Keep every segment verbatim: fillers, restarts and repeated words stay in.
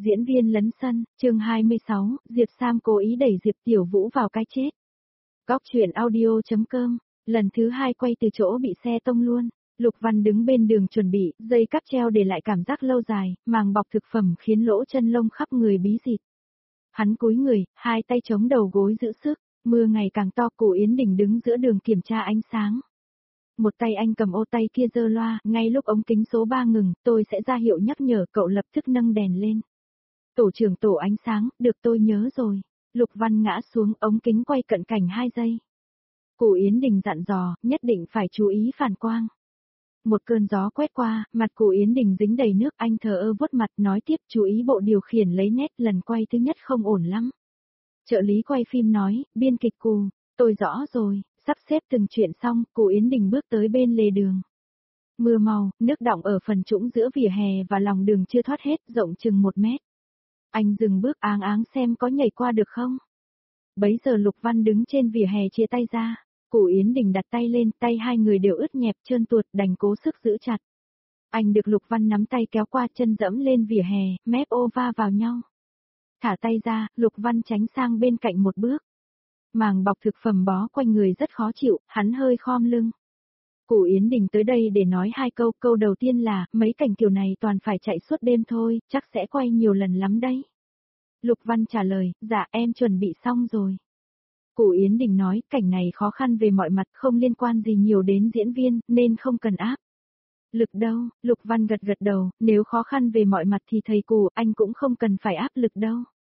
Diễn viên lấn sân, chương hai mươi sáu, Diệp Sam cố ý đẩy Diệp Tiểu Vũ vào cái chết. Góc truyện audio.com, lần thứ hai quay từ chỗ bị xe tông luôn. Lục Văn đứng bên đường chuẩn bị, dây cáp treo để lại cảm giác lâu dài, màng bọc thực phẩm khiến lỗ chân lông khắp người bí dịt. Hắn cúi người, hai tay chống đầu gối giữ sức, mưa ngày càng to. Cụ Yến Đình đứng giữa đường kiểm tra ánh sáng. Một tay anh cầm ô, tay kia giơ loa, ngay lúc ống kính số ba ngừng, tôi sẽ ra hiệu nhắc nhở, cậu lập tức nâng đèn lên. Tổ trưởng tổ ánh sáng, được tôi nhớ rồi. Lục Văn ngã xuống, ống kính quay cận cảnh hai giây. Cụ Yến Đình dặn dò, nhất định phải chú ý phản quang. Một cơn gió quét qua, mặt cụ Yến Đình dính đầy nước, anh thờ ơ vuốt mặt, nói tiếp, chú ý bộ điều khiển lấy nét, lần quay thứ nhất không ổn lắm. Trợ lý quay phim nói, biên kịch Cù, tôi rõ rồi. Sắp xếp từng chuyện xong, cụ Yến Đình bước tới bên lề đường. Mưa màu, nước đọng ở phần trũng giữa vỉa hè và lòng đường chưa thoát hết, rộng chừng một mét. Anh dừng bước, áng áng xem có nhảy qua được không. Bấy giờ Lục Văn đứng trên vỉa hè chia tay ra. Cụ Yến Đình đặt tay lên, tay hai người đều ướt nhẹp trơn tuột, đành cố sức giữ chặt. Anh được Lục Văn nắm tay kéo qua, chân dẫm lên vỉa hè, mép ô va vào nhau. Thả tay ra, Lục Văn tránh sang bên cạnh một bước. Màng bọc thực phẩm bó quanh người rất khó chịu, hắn hơi khom lưng. Cụ Yến Đình tới đây để nói hai câu, câu đầu tiên là, mấy cảnh kiểu này toàn phải chạy suốt đêm thôi, chắc sẽ quay nhiều lần lắm đấy. Lục Văn trả lời, dạ em chuẩn bị xong rồi. Cụ Yến Đình nói, cảnh này khó khăn về mọi mặt, không liên quan gì nhiều đến diễn viên, nên không cần áp lực đâu. Lục Văn gật gật đầu, nếu khó khăn về mọi mặt thì thầy Cụ, anh cũng không cần phải áp lực đâu.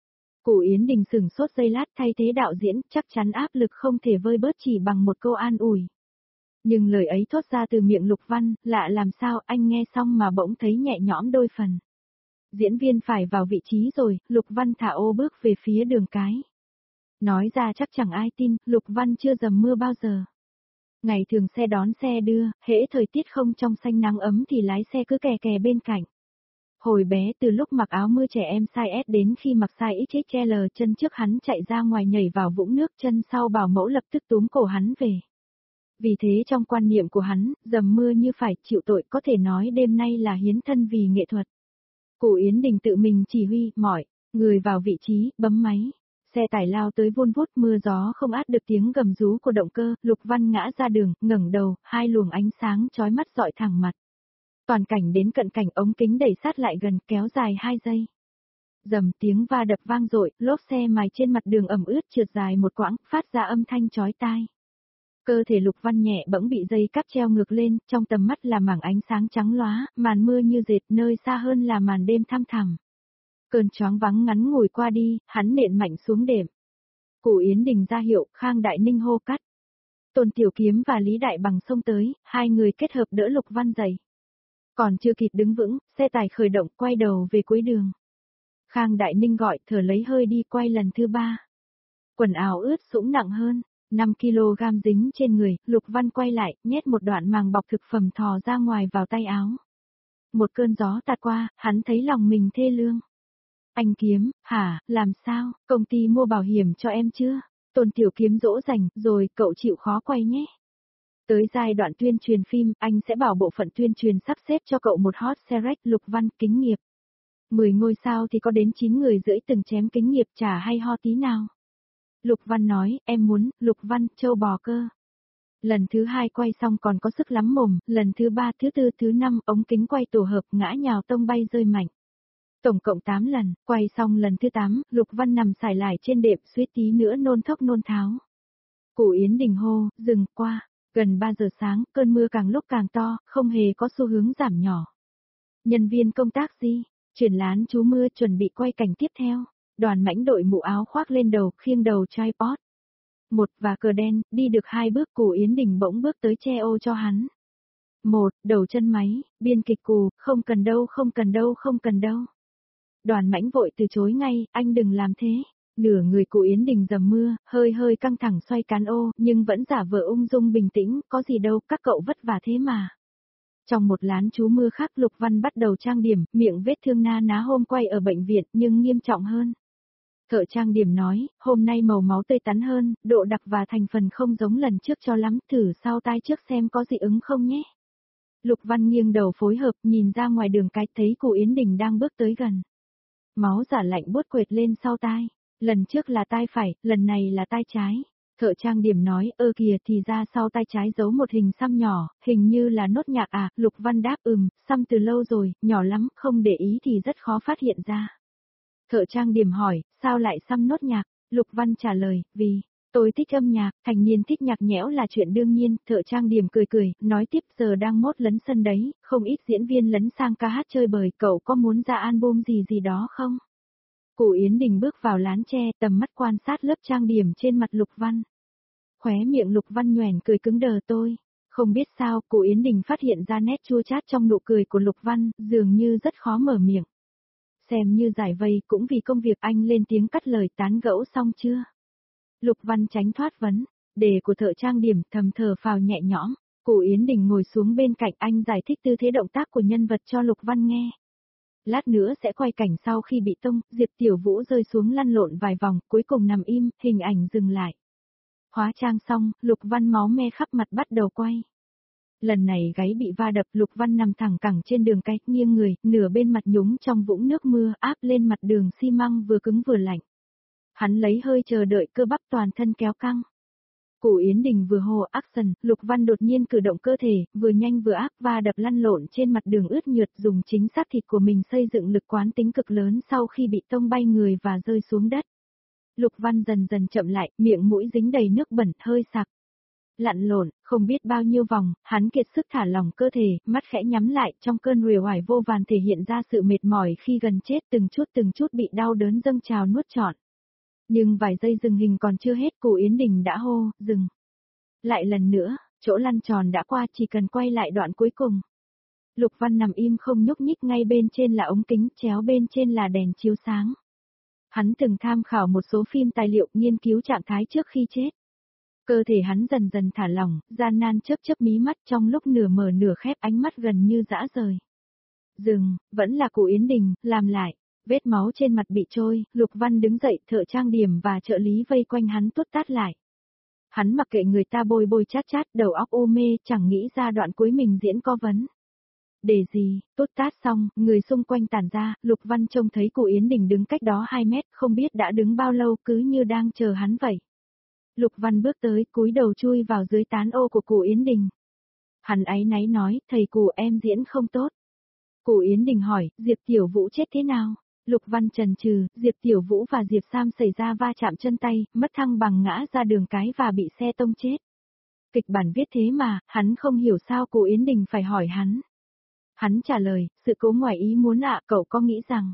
Cụ Yến Đình sửng sốt giây lát, thay thế đạo diễn, chắc chắn áp lực không thể vơi bớt chỉ bằng một câu an ủi. Nhưng lời ấy thốt ra từ miệng Lục Văn, lạ làm sao, anh nghe xong mà bỗng thấy nhẹ nhõm đôi phần. Diễn viên phải vào vị trí rồi, Lục Văn thả ô bước về phía đường cái. Nói ra chắc chẳng ai tin, Lục Văn chưa dầm mưa bao giờ. Ngày thường xe đón xe đưa, hễ thời tiết không trong xanh nắng ấm thì lái xe cứ kè kè bên cạnh. Hồi bé từ lúc mặc áo mưa trẻ em size S đến khi mặc size ích ích lờ, chân trước hắn chạy ra ngoài nhảy vào vũng nước, chân sau bảo mẫu lập tức túm cổ hắn về. Vì thế trong quan niệm của hắn, dầm mưa như phải chịu tội, có thể nói đêm nay là hiến thân vì nghệ thuật. Cụ Yến Đình tự mình chỉ huy, mỏi, người vào vị trí, bấm máy. Xe tải lao tới vun vút, mưa gió không át được tiếng gầm rú của động cơ. Lục Văn ngã ra đường, ngẩng đầu, hai luồng ánh sáng chói mắt rọi thẳng mặt. Toàn cảnh đến cận cảnh, ống kính đẩy sát lại gần, kéo dài hai giây. Dầm tiếng va đập vang dội, lốp xe mài trên mặt đường ẩm ướt trượt dài một quãng, phát ra âm thanh chói tai. Cơ thể Lục Văn nhẹ bẫng bị dây cáp treo ngược lên, trong tầm mắt là mảng ánh sáng trắng lóa, màn mưa như dệt, nơi xa hơn là màn đêm thăm thẳm. Cơn choáng vắng ngắn ngủi qua đi, hắn nện mạnh xuống đệm. Cụ Yến Đình ra hiệu, Khang Đại Ninh hô cắt. Tôn Tiểu Kiếm và Lý Đại Bằng xông tới, hai người kết hợp đỡ Lục Văn dậy. Còn chưa kịp đứng vững, xe tải khởi động, quay đầu về cuối đường. Khang Đại Ninh gọi, thở lấy hơi đi, quay lần thứ ba. Quần áo ướt sũng nặng hơn, năm ki lô gam dính trên người, Lục Văn quay lại, nhét một đoạn màng bọc thực phẩm thò ra ngoài vào tay áo. Một cơn gió tạt qua, hắn thấy lòng mình thê lương. Anh Kiếm, hả, làm sao, công ty mua bảo hiểm cho em chưa? Tôn Tiểu Kiếm dỗ dành, rồi cậu chịu khó quay nhé. Tới giai đoạn tuyên truyền phim, anh sẽ bảo bộ phận tuyên truyền sắp xếp cho cậu một hot series. Lục Văn, kính nghiệp. Mười ngôi sao thì có đến chín người rưỡi từng chém kính nghiệp, chả hay ho tí nào. Lục Văn nói, em muốn, Lục Văn, châu bò cơ. Lần thứ hai quay xong còn có sức lắm mồm, lần thứ ba, thứ tư, thứ năm, ống kính quay tổ hợp, ngã nhào tông bay rơi mạnh. Tổng cộng tám lần, quay xong lần thứ tám, Lục Văn nằm xải lại trên đệm, suýt tí nữa nôn thốc nôn tháo. Cụ Yến Đình hô, dừng, qua. Gần ba giờ sáng, cơn mưa càng lúc càng to, không hề có xu hướng giảm nhỏ. Nhân viên công tác gì? Chuyển lán trú mưa chuẩn bị quay cảnh tiếp theo. Đoàn Mãnh đội mũ áo khoác lên đầu, khiêng đầu tripod. Một và cờ đen, đi được hai bước, Cụ Yến Đình bỗng bước tới che ô cho hắn. Một, đầu chân máy, biên kịch Cù, không cần đâu, không cần đâu, không cần đâu. Đoàn Mãnh vội từ chối ngay, anh đừng làm thế. Nửa người Cụ Yến Đình dầm mưa, hơi hơi căng thẳng xoay cán ô, nhưng vẫn giả vờ ung dung bình tĩnh, có gì đâu, các cậu vất vả thế mà. Trong một lán trú mưa khác, Lục Văn bắt đầu trang điểm, miệng vết thương na ná hôm quay ở bệnh viện, nhưng nghiêm trọng hơn. Thợ trang điểm nói, hôm nay màu máu tươi tắn hơn, độ đặc và thành phần không giống lần trước cho lắm, thử sau tai trước xem có dị ứng không nhé. Lục Văn nghiêng đầu phối hợp, nhìn ra ngoài đường cái, thấy Cụ Yến Đình đang bước tới gần. Máu giả lạnh buốt quệt lên sau tai. Lần trước là tai phải, lần này là tai trái. Thợ trang điểm nói, ơ kìa thì ra sau tai trái giấu một hình xăm nhỏ, hình như là nốt nhạc à, Lục Văn đáp ừm, xăm từ lâu rồi, nhỏ lắm, không để ý thì rất khó phát hiện ra. Thợ trang điểm hỏi, sao lại xăm nốt nhạc? Lục Văn trả lời, vì, tôi thích âm nhạc, thành niên thích nhạc nhẽo là chuyện đương nhiên, thợ trang điểm cười cười, nói tiếp giờ đang mốt lấn sân đấy, không ít diễn viên lấn sang ca hát chơi bời, cậu có muốn ra album gì gì đó không? Cụ Yến Đình bước vào lán tre, tầm mắt quan sát lớp trang điểm trên mặt Lục Văn. Khóe miệng Lục Văn nhoẻn cười cứng đờ tôi. Không biết sao, cụ Yến Đình phát hiện ra nét chua chát trong nụ cười của Lục Văn, dường như rất khó mở miệng. Xem như giải vây cũng vì công việc anh lên tiếng cắt lời tán gẫu xong chưa? Lục Văn tránh thoát vấn, đề của thợ trang điểm thầm thở phào nhẹ nhõm. Cụ Yến Đình ngồi xuống bên cạnh anh giải thích tư thế động tác của nhân vật cho Lục Văn nghe. Lát nữa sẽ quay cảnh sau khi bị tông, Diệp Tiểu Vũ rơi xuống lăn lộn vài vòng, cuối cùng nằm im, hình ảnh dừng lại. Hóa trang xong, Lục Văn máu me khắp mặt bắt đầu quay. Lần này gáy bị va đập, Lục Văn nằm thẳng cẳng trên đường cái, nghiêng người, nửa bên mặt nhúng trong vũng nước mưa, áp lên mặt đường xi măng vừa cứng vừa lạnh. Hắn lấy hơi chờ đợi cơ bắp toàn thân kéo căng. Cụ Yến Đình vừa hô action, Lục Văn đột nhiên cử động cơ thể, vừa nhanh vừa áp va đập lăn lộn trên mặt đường ướt nhượt, dùng chính xác thịt của mình xây dựng lực quán tính cực lớn sau khi bị tông bay người và rơi xuống đất. Lục Văn dần dần chậm lại, miệng mũi dính đầy nước bẩn, hơi sặc. Lặn lộn, không biết bao nhiêu vòng, hắn kiệt sức thả lỏng cơ thể, mắt khẽ nhắm lại, trong cơn uể oải vô vàn thể hiện ra sự mệt mỏi khi gần chết, từng chút từng chút bị đau đớn dâng trào nuốt trọn. Nhưng vài giây dừng hình còn chưa hết, cụ Yến Đình đã hô, dừng. Lại lần nữa, chỗ lăn tròn đã qua, chỉ cần quay lại đoạn cuối cùng. Lục Văn nằm im không nhúc nhích, ngay bên trên là ống kính, chéo bên trên là đèn chiếu sáng. Hắn từng tham khảo một số phim tài liệu nghiên cứu trạng thái trước khi chết. Cơ thể hắn dần dần thả lỏng, gian nan chớp chớp mí mắt, trong lúc nửa mở nửa khép, ánh mắt gần như dã rời. Dừng, vẫn là cụ Yến Đình, làm lại. Vết máu trên mặt bị trôi, Lục Văn đứng dậy, thợ trang điểm và trợ lý vây quanh hắn tuốt tát lại. Hắn mặc kệ người ta bôi bôi chát chát, đầu óc u mê, chẳng nghĩ ra đoạn cuối mình diễn có vấn. Để gì, tốt tát xong, người xung quanh tản ra, Lục Văn trông thấy cụ Yến Đình đứng cách đó hai mét, không biết đã đứng bao lâu, cứ như đang chờ hắn vậy. Lục Văn bước tới, cúi đầu chui vào dưới tán ô của cụ Yến Đình. Hắn áy náy nói, thầy cụ em diễn không tốt. Cụ Yến Đình hỏi, Diệp Tiểu Vũ chết thế nào? Lục Văn chần chừ, Diệp Tiểu Vũ và Diệp Sam xảy ra va chạm chân tay, mất thăng bằng ngã ra đường cái và bị xe tông chết. Kịch bản viết thế mà, hắn không hiểu sao cụ Yến Đình phải hỏi hắn. Hắn trả lời, sự cố ngoài ý muốn ạ, cậu có nghĩ rằng.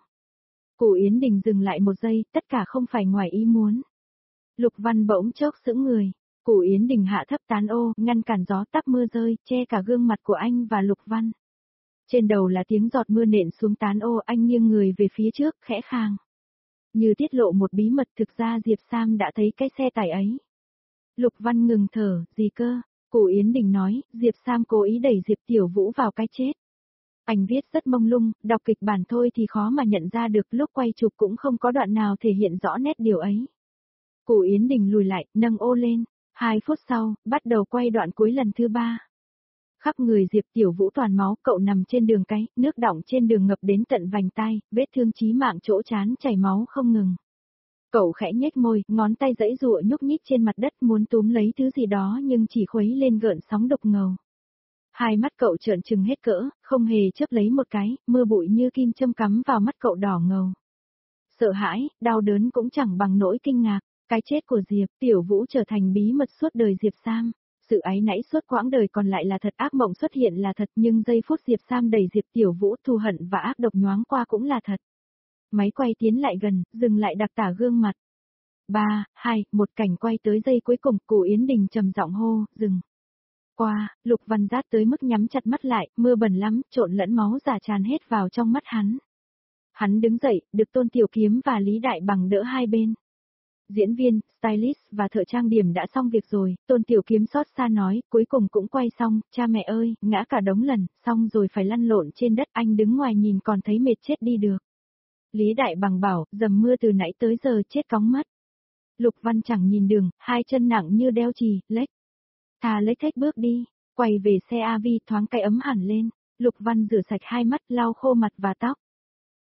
Cụ Yến Đình dừng lại một giây, tất cả không phải ngoài ý muốn. Lục Văn bỗng chốc sững người. Cụ Yến Đình hạ thấp tán ô, ngăn cản gió tắp mưa rơi, che cả gương mặt của anh và Lục Văn. Trên đầu là tiếng giọt mưa nện xuống tán ô, anh nghiêng người về phía trước, khẽ khàng. Như tiết lộ một bí mật, thực ra Diệp Sam đã thấy cái xe tải ấy. Lục Văn ngừng thở, gì cơ? Cụ Yến Đình nói, Diệp Sam cố ý đẩy Diệp Tiểu Vũ vào cái chết. Anh viết rất mông lung, đọc kịch bản thôi thì khó mà nhận ra được, lúc quay chụp cũng không có đoạn nào thể hiện rõ nét điều ấy. Cụ Yến Đình lùi lại, nâng ô lên. Hai phút sau, bắt đầu quay đoạn cuối lần thứ ba. Khắp người Diệp Tiểu Vũ toàn máu, cậu nằm trên đường cái, nước đọng trên đường ngập đến tận vành tai, vết thương chí mạng chỗ trán chảy máu không ngừng. Cậu khẽ nhếch môi, ngón tay giãy giụa nhúc nhích trên mặt đất muốn túm lấy thứ gì đó nhưng chỉ khuấy lên gợn sóng đục ngầu. Hai mắt cậu trợn trừng hết cỡ, không hề chớp lấy một cái, mưa bụi như kim châm cắm vào mắt cậu đỏ ngầu. Sợ hãi, đau đớn cũng chẳng bằng nỗi kinh ngạc, cái chết của Diệp Tiểu Vũ trở thành bí mật suốt đời Diệp Sam. Sự áy náy suốt quãng đời còn lại là thật, ác mộng xuất hiện là thật, nhưng giây phút Diệp Sam đẩy Diệp Tiểu Vũ thù hận và ác độc nhoáng qua cũng là thật. Máy quay tiến lại gần, dừng lại đặc tả gương mặt. ba, hai, một cảnh quay tới giây cuối cùng, cụ Yến Đình trầm giọng hô, dừng. Qua, Lục Văn rát tới mức nhắm chặt mắt lại, mưa bẩn lắm, trộn lẫn máu giả tràn hết vào trong mắt hắn. Hắn đứng dậy, được Tôn Tiểu Kiếm và Lý Đại Bằng đỡ hai bên. Diễn viên, stylist và thợ trang điểm đã xong việc rồi, Tôn Tiểu Kiếm xót xa nói, cuối cùng cũng quay xong, cha mẹ ơi, ngã cả đống lần, xong rồi phải lăn lộn trên đất, anh đứng ngoài nhìn còn thấy mệt chết đi được. Lý Đại Bằng bảo, dầm mưa từ nãy tới giờ chết cóng mất. Lục Văn chẳng nhìn đường, hai chân nặng như đeo chì, lếch. Thà lếch thách bước đi, quay về xe a vê thoáng cái ấm hẳn lên, Lục Văn rửa sạch hai mắt, lau khô mặt và tóc.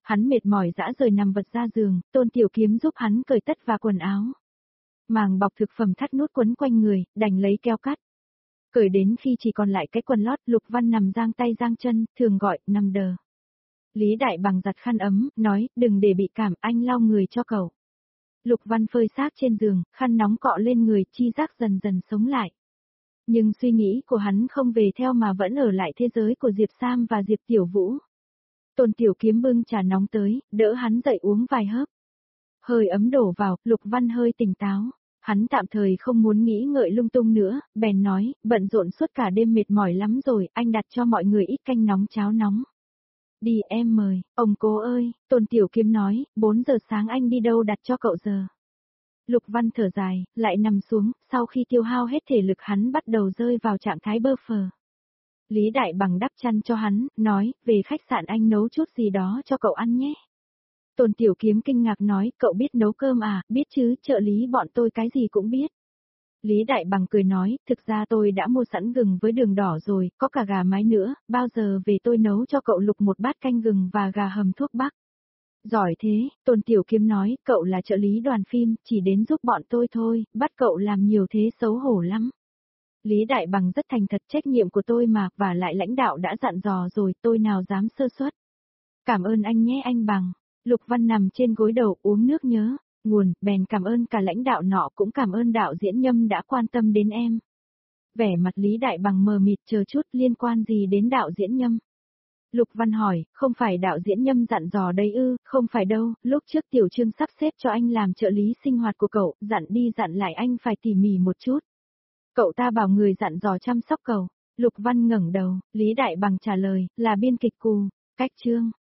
Hắn mệt mỏi dã rời nằm vật ra giường, Tôn Tiểu Kiếm giúp hắn cởi tất và quần áo. Màng bọc thực phẩm thắt nút quấn quanh người, đành lấy keo cắt. Cởi đến khi chỉ còn lại cái quần lót, Lục Văn nằm giang tay giang chân, thường gọi, nằm đờ. Lý Đại Bằng giặt khăn ấm, nói, đừng để bị cảm, anh lau người cho cậu. Lục Văn phơi xác trên giường, khăn nóng cọ lên người, chi giác dần dần sống lại. Nhưng suy nghĩ của hắn không về theo mà vẫn ở lại thế giới của Diệp Sam và Diệp Tiểu Vũ. Tôn Tiểu Kiếm bưng trà nóng tới, đỡ hắn dậy uống vài hớp. Hơi ấm đổ vào, Lục Văn hơi tỉnh táo. Hắn tạm thời không muốn nghĩ ngợi lung tung nữa, bèn nói, bận rộn suốt cả đêm mệt mỏi lắm rồi, anh đặt cho mọi người ít canh nóng cháo nóng. Đi em mời, ông cố ơi, Tôn Tiểu Kiếm nói, bốn giờ sáng anh đi đâu đặt cho cậu giờ. Lục Văn thở dài, lại nằm xuống, sau khi tiêu hao hết thể lực hắn bắt đầu rơi vào trạng thái bơ phờ. Lý Đại Bằng đắp chăn cho hắn, nói, về khách sạn anh nấu chút gì đó cho cậu ăn nhé. Tôn Tiểu Kiếm kinh ngạc nói, cậu biết nấu cơm à, biết chứ, trợ lý bọn tôi cái gì cũng biết. Lý Đại Bằng cười nói, thực ra tôi đã mua sẵn gừng với đường đỏ rồi, có cả gà mái nữa, bao giờ về tôi nấu cho cậu Lục một bát canh gừng và gà hầm thuốc bắc. Giỏi thế, Tôn Tiểu Kiếm nói, cậu là trợ lý đoàn phim, chỉ đến giúp bọn tôi thôi, bắt cậu làm nhiều thế xấu hổ lắm. Lý Đại Bằng rất thành thật, trách nhiệm của tôi mà, và lại lãnh đạo đã dặn dò rồi, tôi nào dám sơ suất. Cảm ơn anh nhé anh Bằng. Lục Văn nằm trên gối đầu uống nước nhớ, nguồn, bèn cảm ơn cả lãnh đạo nọ cũng cảm ơn đạo diễn Nhâm đã quan tâm đến em. Vẻ mặt Lý Đại Bằng mờ mịt chờ chút liên quan gì đến đạo diễn Nhâm. Lục Văn hỏi, không phải đạo diễn Nhâm dặn dò đấy ư, không phải đâu, lúc trước Tiểu Trương sắp xếp cho anh làm trợ lý sinh hoạt của cậu, dặn đi dặn lại anh phải tỉ mỉ một chút. Cậu ta bảo người dặn dò chăm sóc cậu. Lục Văn ngẩng đầu, Lý Đại Bằng trả lời, là biên kịch Cù, cách Trương.